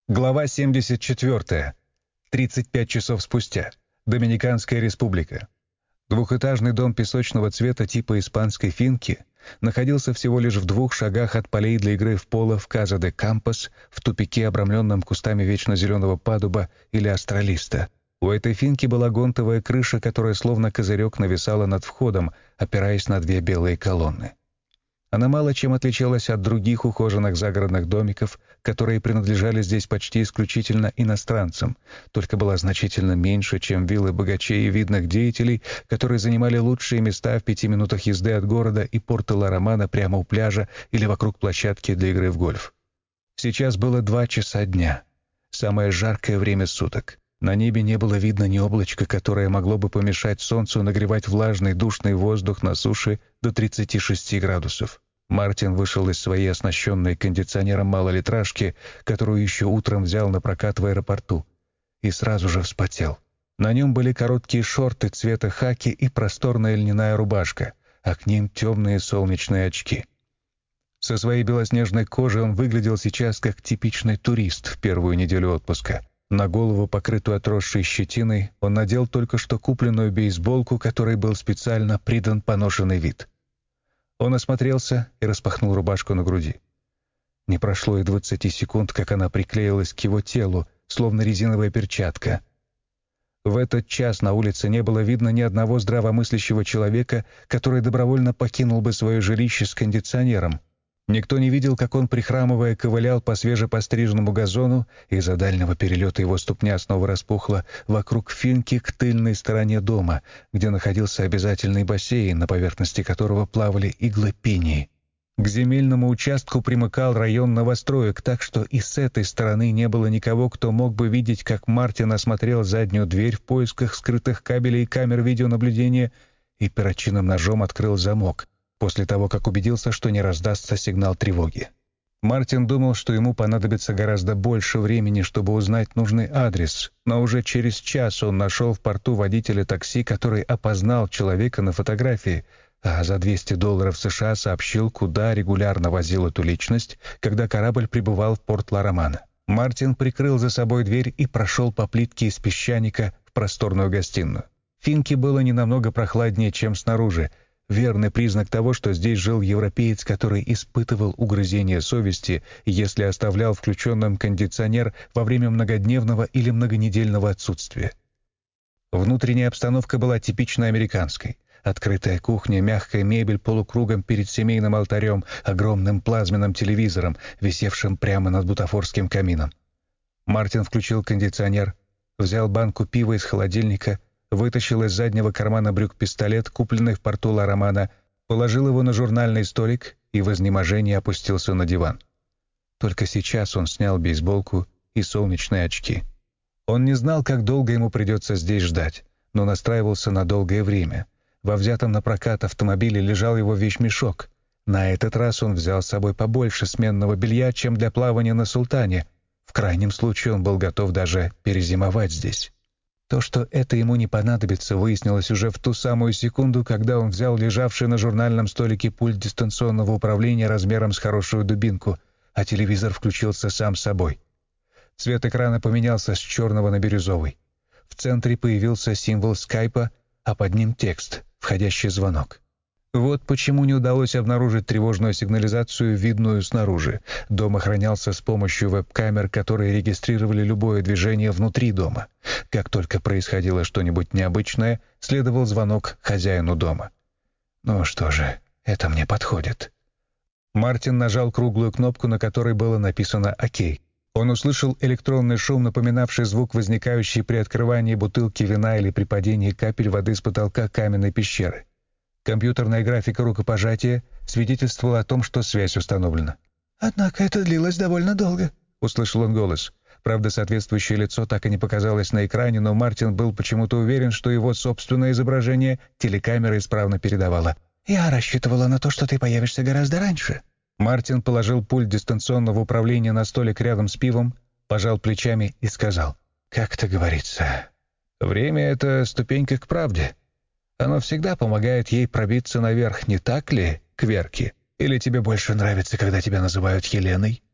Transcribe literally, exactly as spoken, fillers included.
Глава семьдесят четыре. тридцать пять часов спустя. Доминиканская республика. Двухэтажный дом песочного цвета типа испанской финки находился всего лишь в двух шагах от полей для игры в поло в Каза-де-Кампос, в тупике, обрамленном кустами вечно зеленого падуба или астралиста. У этой финки была гонтовая крыша, которая словно козырек нависала над входом, опираясь на две белые колонны. Она мало чем отличалась от других ухоженных загородных домиков, которые принадлежали здесь почти исключительно иностранцам, только была значительно меньше, чем виллы богачей и видных деятелей, которые занимали лучшие места в пяти минутах езды от города и порта Ла-Романа прямо у пляжа или вокруг площадки для игры в гольф. Сейчас было два часа дня, самое жаркое время суток. На небе не было видно ни облачка, которое могло бы помешать солнцу нагревать влажный душный воздух на суше до тридцати шести градусов. Мартин вышел из своей оснащенной кондиционером малолитражки, которую еще утром взял на прокат в аэропорту, и сразу же вспотел. На нем были короткие шорты цвета хаки и просторная льняная рубашка, а к ним темные солнечные очки. Со своей белоснежной кожей он выглядел сейчас как типичный турист в первую неделю отпуска. На голову, покрытую отросшей щетиной, он надел только что купленную бейсболку, которой был специально придан поношенный вид. Он осмотрелся и распахнул рубашку на груди. Не прошло и двадцати секунд, как она приклеилась к его телу, словно резиновая перчатка. В этот час на улице не было видно ни одного здравомыслящего человека, который добровольно покинул бы свое жилище с кондиционером. Никто не видел, как он, прихрамывая, ковылял по свежепостриженному газону, и из-за дальнего перелета его ступня снова распухла вокруг финки к тыльной стороне дома, где находился обязательный бассейн, на поверхности которого плавали иглы пинии. К земельному участку примыкал район новостроек, так что и с этой стороны не было никого, кто мог бы видеть, как Мартин осмотрел заднюю дверь в поисках скрытых кабелей и камер видеонаблюдения и перочинным ножом открыл замок, после того, как убедился, что не раздастся сигнал тревоги. Мартин думал, что ему понадобится гораздо больше времени, чтобы узнать нужный адрес, но уже через час он нашел в порту водителя такси, который опознал человека на фотографии, а за двести долларов США сообщил, куда регулярно возил эту личность, когда корабль прибывал в порт Ла-Романа. Мартин прикрыл за собой дверь и прошел по плитке из песчаника в просторную гостиную. В финке было не намного прохладнее, чем снаружи, верный признак того, что здесь жил европеец, который испытывал угрызение совести, если оставлял включенным кондиционер во время многодневного или многонедельного отсутствия. Внутренняя обстановка была типично американской. Открытая кухня, мягкая мебель полукругом перед семейным алтарем, огромным плазменным телевизором, висевшим прямо над бутафорским камином. Мартин включил кондиционер, взял банку пива из холодильника, вытащил из заднего кармана брюк пистолет, купленный в порту Ла-Романа, положил его на журнальный столик и в изнеможении опустился на диван. Только сейчас он снял бейсболку и солнечные очки. Он не знал, как долго ему придется здесь ждать, но настраивался на долгое время. Во взятом на прокат автомобиле лежал его вещмешок. На этот раз он взял с собой побольше сменного белья, чем для плавания на Султане. В крайнем случае он был готов даже перезимовать здесь. То, что это ему не понадобится, выяснилось уже в ту самую секунду, когда он взял лежавший на журнальном столике пульт дистанционного управления размером с хорошую дубинку, а телевизор включился сам собой. Цвет экрана поменялся с черного на бирюзовый. В центре появился символ скайпа, а под ним текст «Входящий звонок». Вот почему не удалось обнаружить тревожную сигнализацию, видную снаружи. Дом охранялся с помощью веб-камер, которые регистрировали любое движение внутри дома. Как только происходило что-нибудь необычное, следовал звонок хозяину дома. «Ну что же, это мне подходит». Мартин нажал круглую кнопку, на которой было написано «Окей». Он услышал электронный шум, напоминавший звук, возникающий при открывании бутылки вина или при падении капель воды с потолка каменной пещеры. Компьютерная графика рукопожатия свидетельствовала о том, что связь установлена. «Однако это длилось довольно долго», — услышал он голос. Правда, соответствующее лицо так и не показалось на экране, но Мартин был почему-то уверен, что его собственное изображение телекамера исправно передавала. «Я рассчитывала на то, что ты появишься гораздо раньше». Мартин положил пульт дистанционного управления на столик рядом с пивом, пожал плечами и сказал: «Как это говорится, время — это ступенька к правде. Оно всегда помогает ей пробиться наверх, не так ли, Кверки? Или тебе больше нравится, когда тебя называют Еленой?»